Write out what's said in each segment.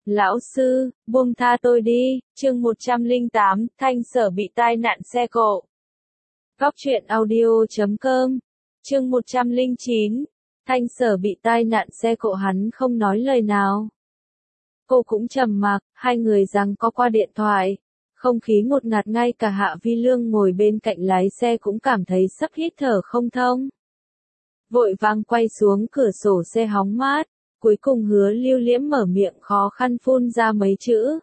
Lão sư, buông tha tôi đi, chương 108, Thanh Sở bị tai nạn xe cộ. Góc truyện audio.com, chương 109, Thanh Sở bị tai nạn xe cộ hắn không nói lời nào. Cô cũng trầm mặc, hai người giằng co qua điện thoại. Không khí ngột ngạt ngay cả Hạ Vi Lương ngồi bên cạnh lái xe cũng cảm thấy sắp hít thở không thông. Vội vàng quay xuống cửa sổ xe hóng mát. Cuối cùng Hứa Lưu Liễm mở miệng khó khăn phun ra mấy chữ.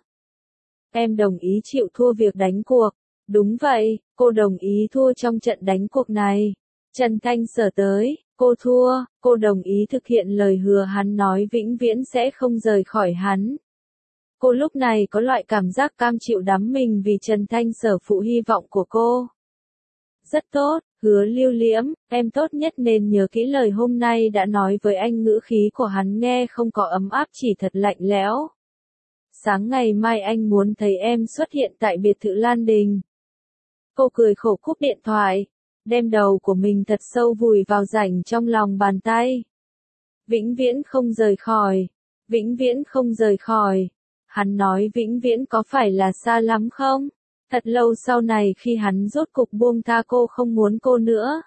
Em đồng ý chịu thua việc đánh cuộc. Đúng vậy, cô đồng ý thua trong trận đánh cuộc này. Trần Thanh Sở tới, cô thua, cô đồng ý thực hiện lời hứa hắn nói vĩnh viễn sẽ không rời khỏi hắn. Cô lúc này có loại cảm giác cam chịu đắm mình vì Trần Thanh Sở phụ hy vọng của cô. Rất tốt, Hứa Lưu Liễm, em tốt nhất nên nhớ kỹ lời hôm nay đã nói với anh. Ngữ khí của hắn nghe không có ấm áp, chỉ thật lạnh lẽo. Sáng ngày mai anh muốn thấy em xuất hiện tại biệt thự Lan Đình. Cô cười khổ cúp điện thoại, đem đầu của mình thật sâu vùi vào rãnh trong lòng bàn tay. Vĩnh viễn không rời khỏi, vĩnh viễn không rời khỏi. Hắn nói vĩnh viễn có phải là xa lắm không? Thật lâu sau này khi hắn rốt cục buông tha cô, không muốn cô nữa.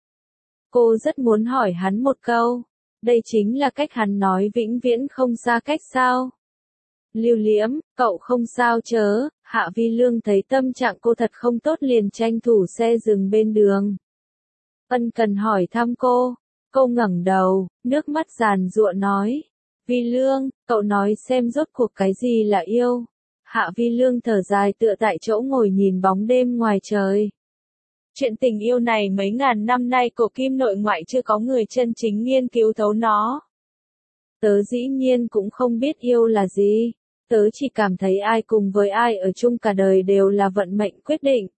Cô rất muốn hỏi hắn một câu, đây chính là cách hắn nói vĩnh viễn không xa cách sao? Lưu Liễm, cậu không sao chớ? Hạ Vi Lương thấy tâm trạng cô thật không tốt liền tranh thủ xe dừng bên đường. Ân cần hỏi thăm cô ngẩng đầu, nước mắt giàn giụa nói. Vi Lương, cậu nói xem rốt cuộc cái gì là yêu? Hạ Vi Lương thở dài tựa tại chỗ ngồi nhìn bóng đêm ngoài trời. Chuyện tình yêu này mấy ngàn năm nay cổ kim nội ngoại chưa có người chân chính nghiên cứu thấu nó. Tớ dĩ nhiên cũng không biết yêu là gì. Tớ chỉ cảm thấy ai cùng với ai ở chung cả đời đều là vận mệnh quyết định.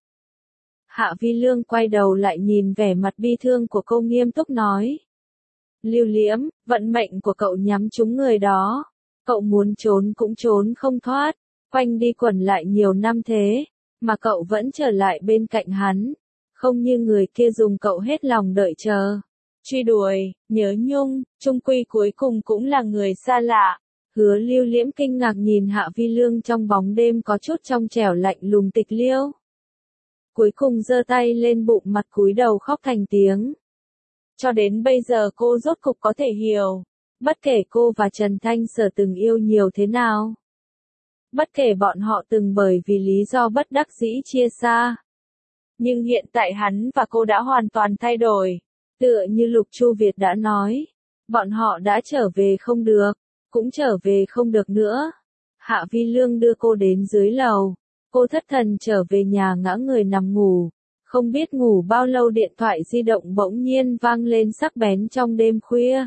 Hạ Vi Lương quay đầu lại nhìn vẻ mặt bi thương của cô nghiêm túc nói. Lưu Liễm, vận mệnh của cậu nhắm trúng người đó. Cậu muốn trốn cũng trốn không thoát. Quanh đi quẩn lại nhiều năm thế, mà cậu vẫn trở lại bên cạnh hắn. Không như người kia dùng cậu hết lòng đợi chờ. Truy đuổi, nhớ nhung, chung quy cuối cùng cũng là người xa lạ. Hứa Lưu Liễm kinh ngạc nhìn Hạ Vi Lương trong bóng đêm có chút trong trẻo lạnh lùng tịch liêu. Cuối cùng giơ tay lên bụng mặt cúi đầu khóc thành tiếng. Cho đến bây giờ cô rốt cục có thể hiểu. Bất kể cô và Trần Thanh Sở từng yêu nhiều thế nào. Bất kể bọn họ từng bởi vì lý do bất đắc dĩ chia xa. Nhưng hiện tại hắn và cô đã hoàn toàn thay đổi. Tựa như Lục Chu Việt đã nói. Bọn họ đã trở về không được. Cũng trở về không được nữa. Hạ Vi Lương đưa cô đến dưới lầu. Cô thất thần trở về nhà ngã người nằm ngủ. Không biết ngủ bao lâu điện thoại di động bỗng nhiên vang lên sắc bén trong đêm khuya.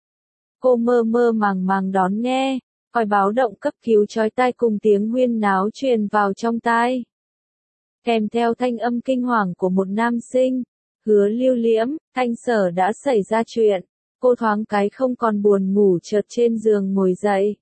Cô mơ mơ màng màng đón nghe. Còi báo động cấp cứu chói tai cùng tiếng huyên náo truyền vào trong tai. Kèm theo thanh âm kinh hoàng của một nam sinh. Hứa Lưu Liễm, Thanh Sở đã xảy ra chuyện. Cô thoáng cái không còn buồn ngủ chợt trên giường ngồi dậy.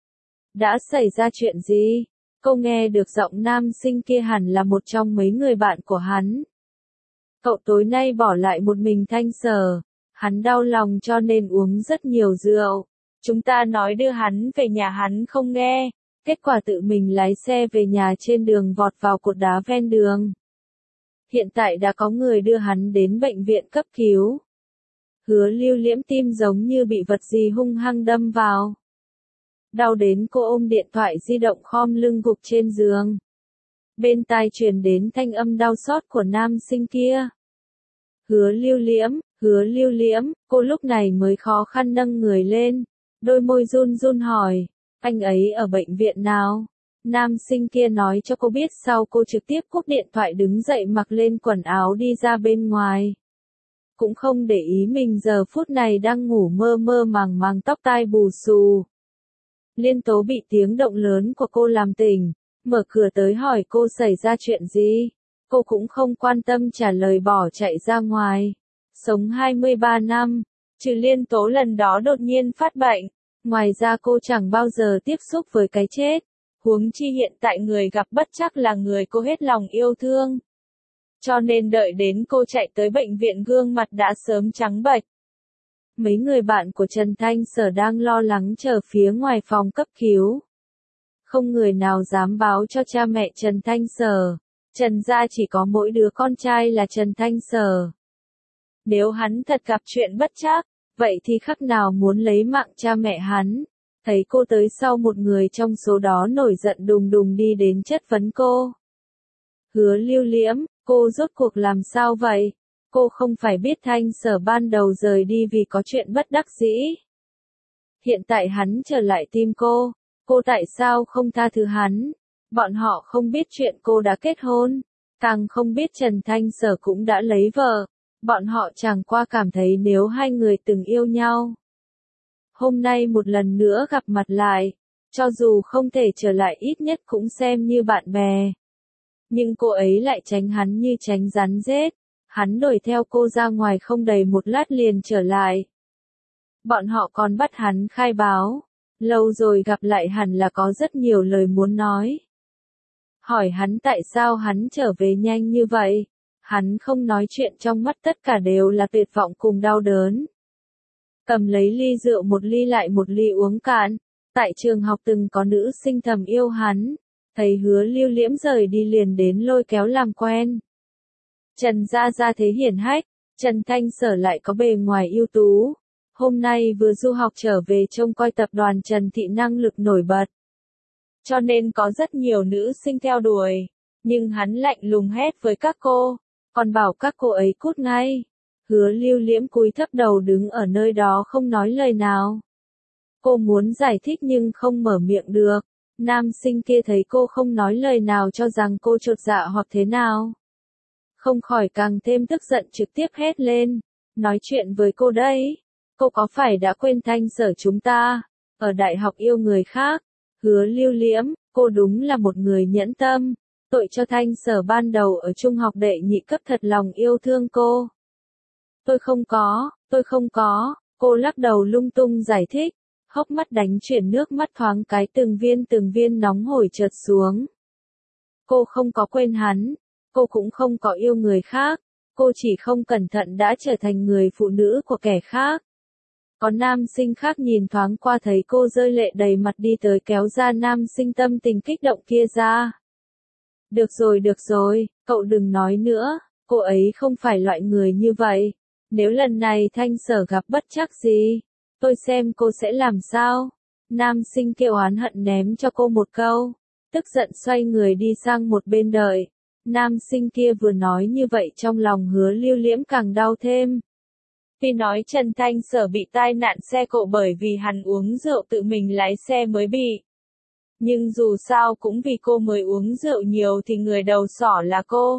Đã xảy ra chuyện gì? Cô nghe được giọng nam sinh kia hẳn là một trong mấy người bạn của hắn. Cậu tối nay bỏ lại một mình Thanh Sở. Hắn đau lòng cho nên uống rất nhiều rượu. Chúng ta nói đưa hắn về nhà hắn không nghe. Kết quả tự mình lái xe về nhà trên đường vọt vào cột đá ven đường. Hiện tại đã có người đưa hắn đến bệnh viện cấp cứu. Hứa Lưu Liễm tim giống như bị vật gì hung hăng đâm vào. Đau đến cô ôm điện thoại di động khom lưng gục trên giường. Bên tai truyền đến thanh âm đau xót của nam sinh kia. Hứa Lưu Liễm, cô lúc này mới khó khăn nâng người lên. Đôi môi run run hỏi, anh ấy ở bệnh viện nào? Nam sinh kia nói cho cô biết sau cô trực tiếp cúp điện thoại đứng dậy mặc lên quần áo đi ra bên ngoài. Cũng không để ý mình giờ phút này đang ngủ mơ mơ màng màng tóc tai bù xù. Liên Tố bị tiếng động lớn của cô làm tỉnh, mở cửa tới hỏi cô xảy ra chuyện gì. Cô cũng không quan tâm trả lời bỏ chạy ra ngoài. Sống 23 năm, trừ Liên Tố lần đó đột nhiên phát bệnh. Ngoài ra cô chẳng bao giờ tiếp xúc với cái chết. Huống chi hiện tại người gặp bất chắc là người cô hết lòng yêu thương. Cho nên đợi đến cô chạy tới bệnh viện gương mặt đã sớm trắng bệch. Mấy người bạn của Trần Thanh Sở đang lo lắng chờ phía ngoài phòng cấp cứu. Không người nào dám báo cho cha mẹ Trần Thanh Sở. Trần gia chỉ có mỗi đứa con trai là Trần Thanh Sở. Nếu hắn thật gặp chuyện bất trắc, vậy thì khắc nào muốn lấy mạng cha mẹ hắn. Thấy cô tới sau một người trong số đó nổi giận đùng đùng đi đến chất vấn cô. Hứa Lưu Liễm, cô rốt cuộc làm sao vậy? Cô không phải biết Thanh Sở ban đầu rời đi vì có chuyện bất đắc dĩ. Hiện tại hắn trở lại tìm cô tại sao không tha thứ hắn? Bọn họ không biết chuyện cô đã kết hôn, càng không biết Trần Thanh Sở cũng đã lấy vợ. Bọn họ chẳng qua cảm thấy nếu hai người từng yêu nhau. Hôm nay một lần nữa gặp mặt lại, cho dù không thể trở lại ít nhất cũng xem như bạn bè. Nhưng cô ấy lại tránh hắn như tránh rắn rết. Hắn đuổi theo cô ra ngoài không đầy một lát liền trở lại. Bọn họ còn bắt hắn khai báo. Lâu rồi gặp lại hẳn là có rất nhiều lời muốn nói. Hỏi hắn tại sao hắn trở về nhanh như vậy. Hắn không nói chuyện, trong mắt tất cả đều là tuyệt vọng cùng đau đớn. Cầm lấy ly rượu một ly lại một ly uống cạn. Tại trường học từng có nữ sinh thầm yêu hắn. Thấy Hứa Lưu Liễm rời đi liền đến lôi kéo làm quen. Trần gia gia thế hiển hách, Trần Thanh Sở lại có bề ngoài ưu tú. Hôm nay vừa du học trở về trông coi tập đoàn Trần Thị năng lực nổi bật. Cho nên có rất nhiều nữ sinh theo đuổi. Nhưng hắn lạnh lùng hét với các cô, còn bảo các cô ấy cút ngay. Hứa Lưu Liễm cúi thấp đầu đứng ở nơi đó không nói lời nào. Cô muốn giải thích nhưng không mở miệng được. Nam sinh kia thấy cô không nói lời nào cho rằng cô chột dạ hoặc thế nào. Không khỏi càng thêm tức giận trực tiếp hét lên. Nói chuyện với cô đấy. Cô có phải đã quên Thanh Sở chúng ta, ở đại học yêu người khác? Hứa Lưu Liễm, cô đúng là một người nhẫn tâm. Tội cho Thanh Sở ban đầu ở trung học đệ nhị cấp thật lòng yêu thương cô. Tôi không có, cô lắc đầu lung tung giải thích. Hốc mắt đánh chuyển nước mắt thoáng cái từng viên nóng hổi trượt xuống. Cô không có quên hắn, cô cũng không có yêu người khác, cô chỉ không cẩn thận đã trở thành người phụ nữ của kẻ khác. Có nam sinh khác nhìn thoáng qua thấy cô rơi lệ đầy mặt đi tới kéo ra nam sinh tâm tình kích động kia ra. Được rồi, cậu đừng nói nữa, cô ấy không phải loại người như vậy. Nếu lần này Thanh Sở gặp bất trắc gì, tôi xem cô sẽ làm sao. Nam sinh kêu oán hận ném cho cô một câu, tức giận xoay người đi sang một bên đợi. Nam sinh kia vừa nói như vậy trong lòng Hứa Lưu Liễm càng đau thêm. Vì nói Trần Thanh Sở bị tai nạn xe cộ bởi vì hắn uống rượu tự mình lái xe mới bị. Nhưng dù sao cũng vì cô mới uống rượu nhiều thì người đầu sỏ là cô.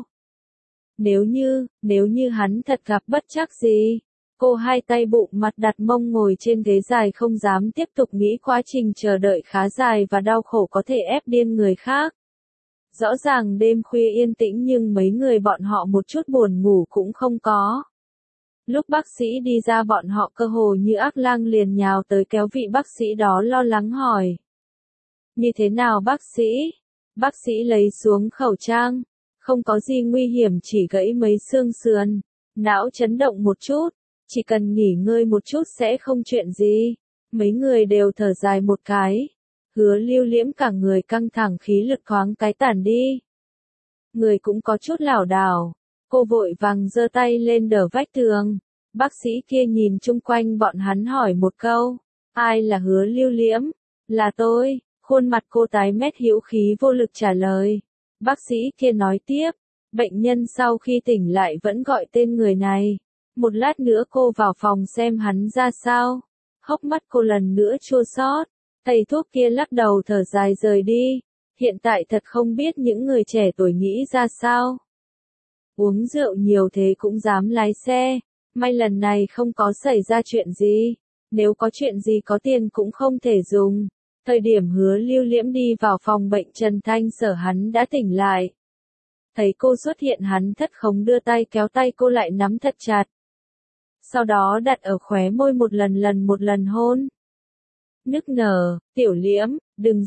Nếu như hắn thật gặp bất trắc gì, cô hai tay bụng mặt đặt mông ngồi trên ghế dài không dám tiếp tục nghĩ quá trình chờ đợi khá dài và đau khổ có thể ép điên người khác. Rõ ràng đêm khuya yên tĩnh nhưng mấy người bọn họ một chút buồn ngủ cũng không có. Lúc bác sĩ đi ra bọn họ cơ hồ như ác lang liền nhào tới kéo vị bác sĩ đó lo lắng hỏi. Như thế nào bác sĩ? Bác sĩ lấy xuống khẩu trang. Không có gì nguy hiểm, chỉ gãy mấy xương sườn. Não chấn động một chút. Chỉ cần nghỉ ngơi một chút sẽ không chuyện gì. Mấy người đều thở dài một cái. Hứa Lưu Liễm cả người căng thẳng khí lực thoáng cái tản đi. Người cũng có chút lảo đảo. Cô vội vàng giơ tay lên đỡ vách tường. Bác sĩ kia nhìn chung quanh bọn hắn hỏi một câu. Ai là Hứa Lưu Liễm? Là tôi. Khuôn mặt cô tái mét hữu khí vô lực trả lời. Bác sĩ kia nói tiếp. Bệnh nhân sau khi tỉnh lại vẫn gọi tên người này. Một lát nữa cô vào phòng xem hắn ra sao. Hốc mắt cô lần nữa chua xót. Thầy thuốc kia lắc đầu thở dài rời đi. Hiện tại thật không biết những người trẻ tuổi nghĩ ra sao. Uống rượu nhiều thế cũng dám lái xe. May lần này không có xảy ra chuyện gì. Nếu có chuyện gì có tiền cũng không thể dùng. Thời điểm Hứa Lưu Liễm đi vào phòng bệnh Trần Thanh Sở hắn đã tỉnh lại. Thấy cô xuất hiện hắn thất khống đưa tay kéo tay cô lại nắm thật chặt. Sau đó đặt ở khóe môi một lần hôn. Nức nở, Tiểu Liễm, đừng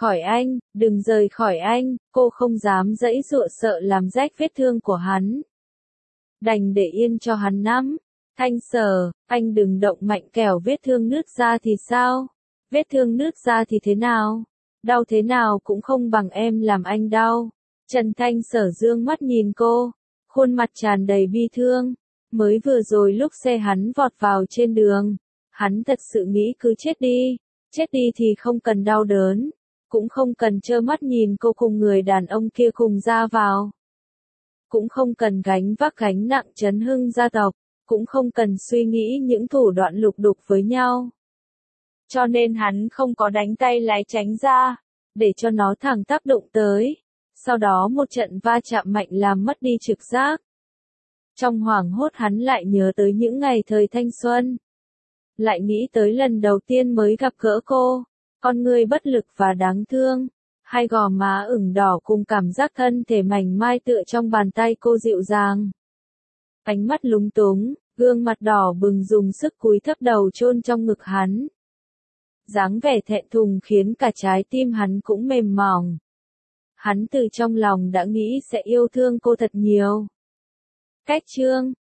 rời khỏi anh, cô không dám giãy giụa sợ làm rách vết thương của hắn. Đành để yên cho hắn nắm. Thanh Sở, anh đừng động mạnh kẻo vết thương nứt ra thì sao? Vết thương nứt ra thì thế nào? Đau thế nào cũng không bằng em làm anh đau. Trần Thanh Sở dương mắt nhìn cô, khuôn mặt tràn đầy bi thương. Mới vừa rồi lúc xe hắn vọt vào trên đường, hắn thật sự nghĩ cứ chết đi thì không cần đau đớn, cũng không cần trơ mắt nhìn cô cùng người đàn ông kia cùng ra vào. Cũng không cần gánh vác gánh nặng chấn hưng gia tộc, cũng không cần suy nghĩ những thủ đoạn lục đục với nhau. Cho nên hắn không có đánh tay lái tránh ra, để cho nó thẳng tác động tới. Sau đó một trận va chạm mạnh làm mất đi trực giác. Trong hoảng hốt hắn lại nhớ tới những ngày thời thanh xuân. Lại nghĩ tới lần đầu tiên mới gặp gỡ cô, con người bất lực và đáng thương, hai gò má ửng đỏ cùng cảm giác thân thể mảnh mai tựa trong bàn tay cô dịu dàng. Ánh mắt lúng túng, gương mặt đỏ bừng dùng sức cúi thấp đầu chôn trong ngực hắn. Dáng vẻ thẹn thùng khiến cả trái tim hắn cũng mềm mỏng. Hắn từ trong lòng đã nghĩ sẽ yêu thương cô thật nhiều. Cách chương